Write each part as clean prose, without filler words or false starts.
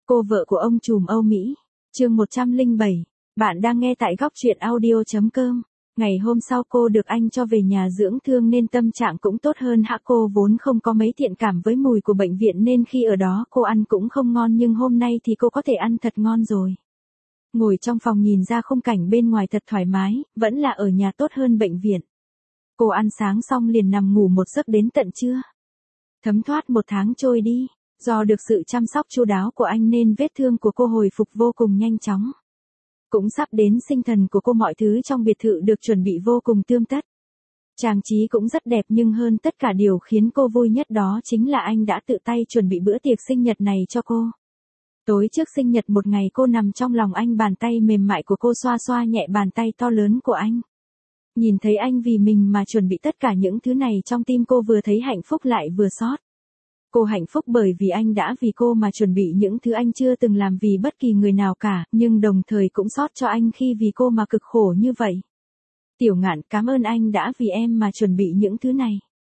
Cô vợ của ông trùm Âu Mỹ. Chương 107. Bạn đang nghe tại góc truyện audio.com. Ngày hôm sau cô được anh cho về nhà dưỡng thương nên tâm trạng cũng tốt hơn hả? Cô vốn không có mấy thiện cảm với mùi của bệnh viện nên khi ở đó cô ăn cũng không ngon, nhưng hôm nay thì cô có thể ăn thật ngon rồi. Ngồi trong phòng nhìn ra khung cảnh bên ngoài thật thoải mái, vẫn là ở nhà tốt hơn bệnh viện. Cô ăn sáng xong liền nằm ngủ một giấc đến tận trưa. Thấm thoát một tháng trôi đi. Do được sự chăm sóc chu đáo của anh nên vết thương của cô hồi phục vô cùng nhanh chóng. Cũng sắp đến sinh thần của cô, mọi thứ trong biệt thự được chuẩn bị vô cùng tươm tất. Trang trí cũng rất đẹp, nhưng hơn tất cả điều khiến cô vui nhất đó chính là anh đã tự tay chuẩn bị bữa tiệc sinh nhật này cho cô. Tối trước sinh nhật một ngày cô nằm trong lòng anh, bàn tay mềm mại của cô xoa xoa nhẹ bàn tay to lớn của anh. Nhìn thấy anh vì mình mà chuẩn bị tất cả những thứ này, trong tim cô vừa thấy hạnh phúc lại vừa xót. Cô hạnh phúc bởi vì anh đã vì cô mà chuẩn bị những thứ anh chưa từng làm vì bất kỳ người nào cả, nhưng đồng thời cũng xót cho anh khi vì cô mà cực khổ như vậy. Tiểu Ngạn, cảm ơn anh đã vì em mà chuẩn bị những thứ này.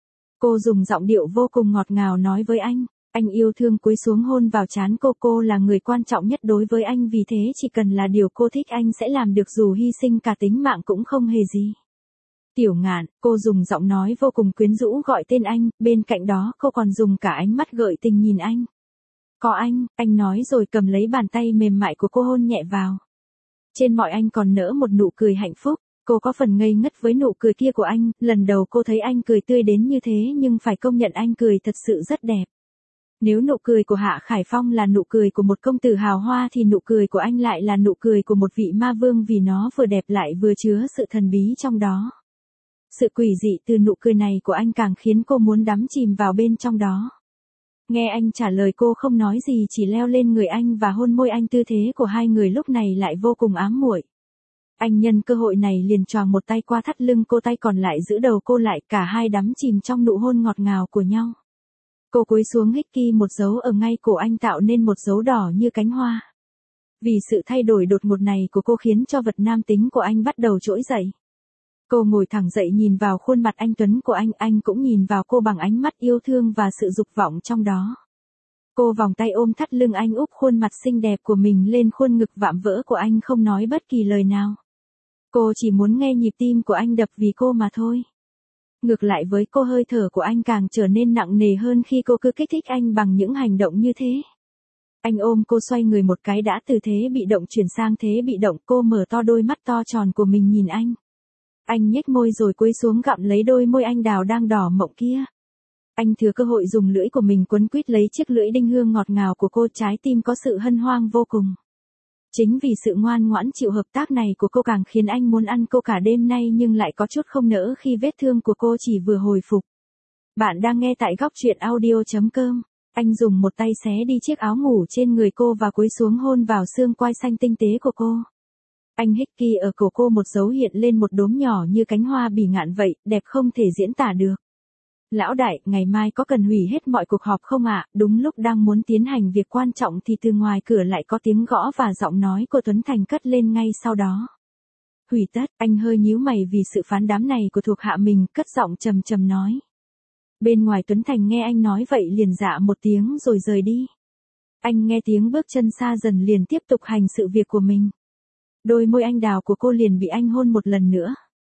Cô dùng giọng điệu vô cùng ngọt ngào nói với anh. Anh yêu thương cúi xuống hôn vào trán cô là người quan trọng nhất đối với anh, vì thế chỉ cần là điều cô thích anh sẽ làm được, dù hy sinh cả tính mạng cũng không hề gì. Tiểu Ngạn, cô dùng giọng nói vô cùng quyến rũ gọi tên anh, bên cạnh đó cô còn dùng cả ánh mắt gợi tình nhìn anh. Có anh nói rồi cầm lấy bàn tay mềm mại của cô hôn nhẹ vào. Trên môi anh còn nở một nụ cười hạnh phúc, cô có phần ngây ngất với nụ cười kia của anh, lần đầu cô thấy anh cười tươi đến như thế, nhưng phải công nhận anh cười thật sự rất đẹp. Nếu nụ cười của Hạ Khải Phong là nụ cười của một công tử hào hoa thì nụ cười của anh lại là nụ cười của một vị ma vương, vì nó vừa đẹp lại vừa chứa sự thần bí trong đó. Sự quỷ dị từ nụ cười này của anh càng khiến cô muốn đắm chìm vào bên trong đó. Nghe anh trả lời cô không nói gì, chỉ leo lên người anh và hôn môi anh, tư thế của hai người lúc này lại vô cùng ám muội. Anh nhân cơ hội này liền choàng một tay qua thắt lưng cô, tay còn lại giữ đầu cô lại, cả hai đắm chìm trong nụ hôn ngọt ngào của nhau. Cô cúi xuống hít ki một dấu ở ngay cổ anh, tạo nên một dấu đỏ như cánh hoa. Vì sự thay đổi đột ngột này của cô khiến cho vật nam tính của anh bắt đầu trỗi dậy. Cô ngồi thẳng dậy nhìn vào khuôn mặt anh tuấn của anh cũng nhìn vào cô bằng ánh mắt yêu thương và sự dục vọng trong đó. Cô vòng tay ôm thắt lưng anh, úp khuôn mặt xinh đẹp của mình lên khuôn ngực vạm vỡ của anh, không nói bất kỳ lời nào. Cô chỉ muốn nghe nhịp tim của anh đập vì cô mà thôi. Ngược lại với cô, hơi thở của anh càng trở nên nặng nề hơn khi cô cứ kích thích anh bằng những hành động như thế. Anh ôm cô xoay người một cái, đã từ thế bị động chuyển sang thế bị động, cô mở to đôi mắt to tròn của mình nhìn anh. Anh nhếch môi rồi cúi xuống gặm lấy đôi môi anh đào đang đỏ mọng kia. Anh thừa cơ hội dùng lưỡi của mình quấn quýt lấy chiếc lưỡi đinh hương ngọt ngào của cô, trái tim có sự hân hoang vô cùng. Chính vì sự ngoan ngoãn chịu hợp tác này của cô càng khiến anh muốn ăn cô cả đêm nay, nhưng lại có chút không nỡ khi vết thương của cô chỉ vừa hồi phục. Bạn đang nghe tại góc truyện audio.com. Anh dùng một tay xé đi chiếc áo ngủ trên người cô và cúi xuống hôn vào xương quai xanh tinh tế của cô. Anh hít ki ở cổ cô, một dấu hiện lên một đốm nhỏ như cánh hoa bỉ ngạn vậy, đẹp không thể diễn tả được. Lão đại, ngày mai có cần hủy hết mọi cuộc họp không ạ? Đúng lúc đang muốn tiến hành việc quan trọng thì từ ngoài cửa lại có tiếng gõ và giọng nói của Tuấn Thành cất lên ngay sau đó. Hủy tất, anh hơi nhíu mày vì sự phán đoán này của thuộc hạ mình, cất giọng trầm trầm nói. Bên ngoài Tuấn Thành nghe anh nói vậy liền dạ một tiếng rồi rời đi. Anh nghe tiếng bước chân xa dần liền tiếp tục hành sự việc của mình. Đôi môi anh đào của cô liền bị anh hôn một lần nữa.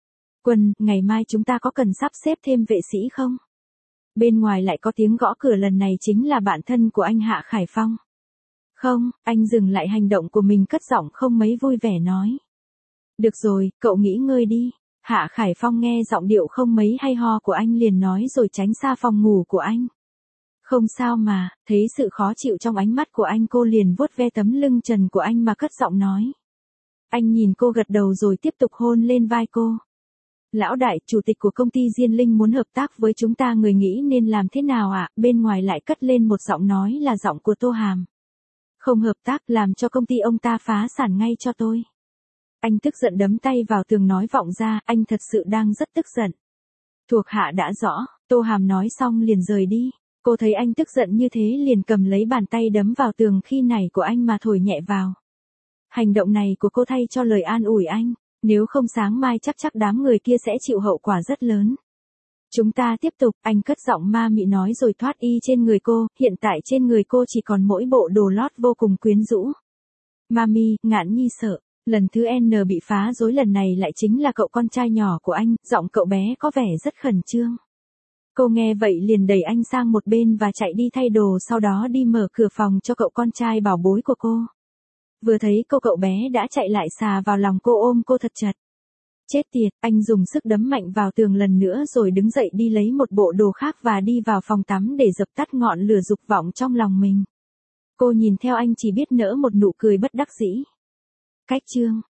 Quân, ngày mai chúng ta có cần sắp xếp thêm vệ sĩ không? Bên ngoài lại có tiếng gõ cửa, lần này chính là bạn thân của anh Hạ Khải Phong. Không, anh dừng lại hành động của mình, cất giọng không mấy vui vẻ nói. Được rồi, cậu nghỉ ngơi đi. Hạ Khải Phong nghe giọng điệu không mấy hay ho của anh liền nói rồi tránh xa phòng ngủ của anh. Không sao mà, thấy sự khó chịu trong ánh mắt của anh, cô liền vuốt ve tấm lưng trần của anh mà cất giọng nói. Anh nhìn cô gật đầu rồi tiếp tục hôn lên vai cô. Lão đại, chủ tịch của công ty Diên Linh muốn hợp tác với chúng ta, người nghĩ nên làm thế nào ạ? Bên ngoài lại cất lên một giọng nói là giọng của Tô Hàm. Không hợp tác, làm cho công ty ông ta phá sản ngay cho tôi. Anh tức giận đấm tay vào tường nói vọng ra, anh thật sự đang rất tức giận. Thuộc hạ đã rõ, Tô Hàm nói xong liền rời đi. Cô thấy anh tức giận như thế liền cầm lấy bàn tay đấm vào tường khi nảy của anh mà thổi nhẹ vào. Hành động này của cô thay cho lời an ủi anh, nếu không sáng mai chắc đám người kia sẽ chịu hậu quả rất lớn. Chúng ta tiếp tục, anh cất giọng ma mị nói rồi thoát y trên người cô, hiện tại trên người cô chỉ còn mỗi bộ đồ lót vô cùng quyến rũ. Mami, Ngạn Nhi sợ. Lần thứ N bị phá rối lần này lại chính là cậu con trai nhỏ của anh, giọng cậu bé có vẻ rất khẩn trương. Cô nghe vậy liền đẩy anh sang một bên và chạy đi thay đồ, sau đó đi mở cửa phòng cho cậu con trai bảo bối của cô. Vừa thấy cậu bé đã chạy lại xà vào lòng cô ôm cô thật chặt. Chết tiệt, anh dùng sức đấm mạnh vào tường lần nữa rồi đứng dậy đi lấy một bộ đồ khác và đi vào phòng tắm để dập tắt ngọn lửa dục vọng trong lòng mình. Cô nhìn theo anh chỉ biết nở một nụ cười bất đắc dĩ. Cách chương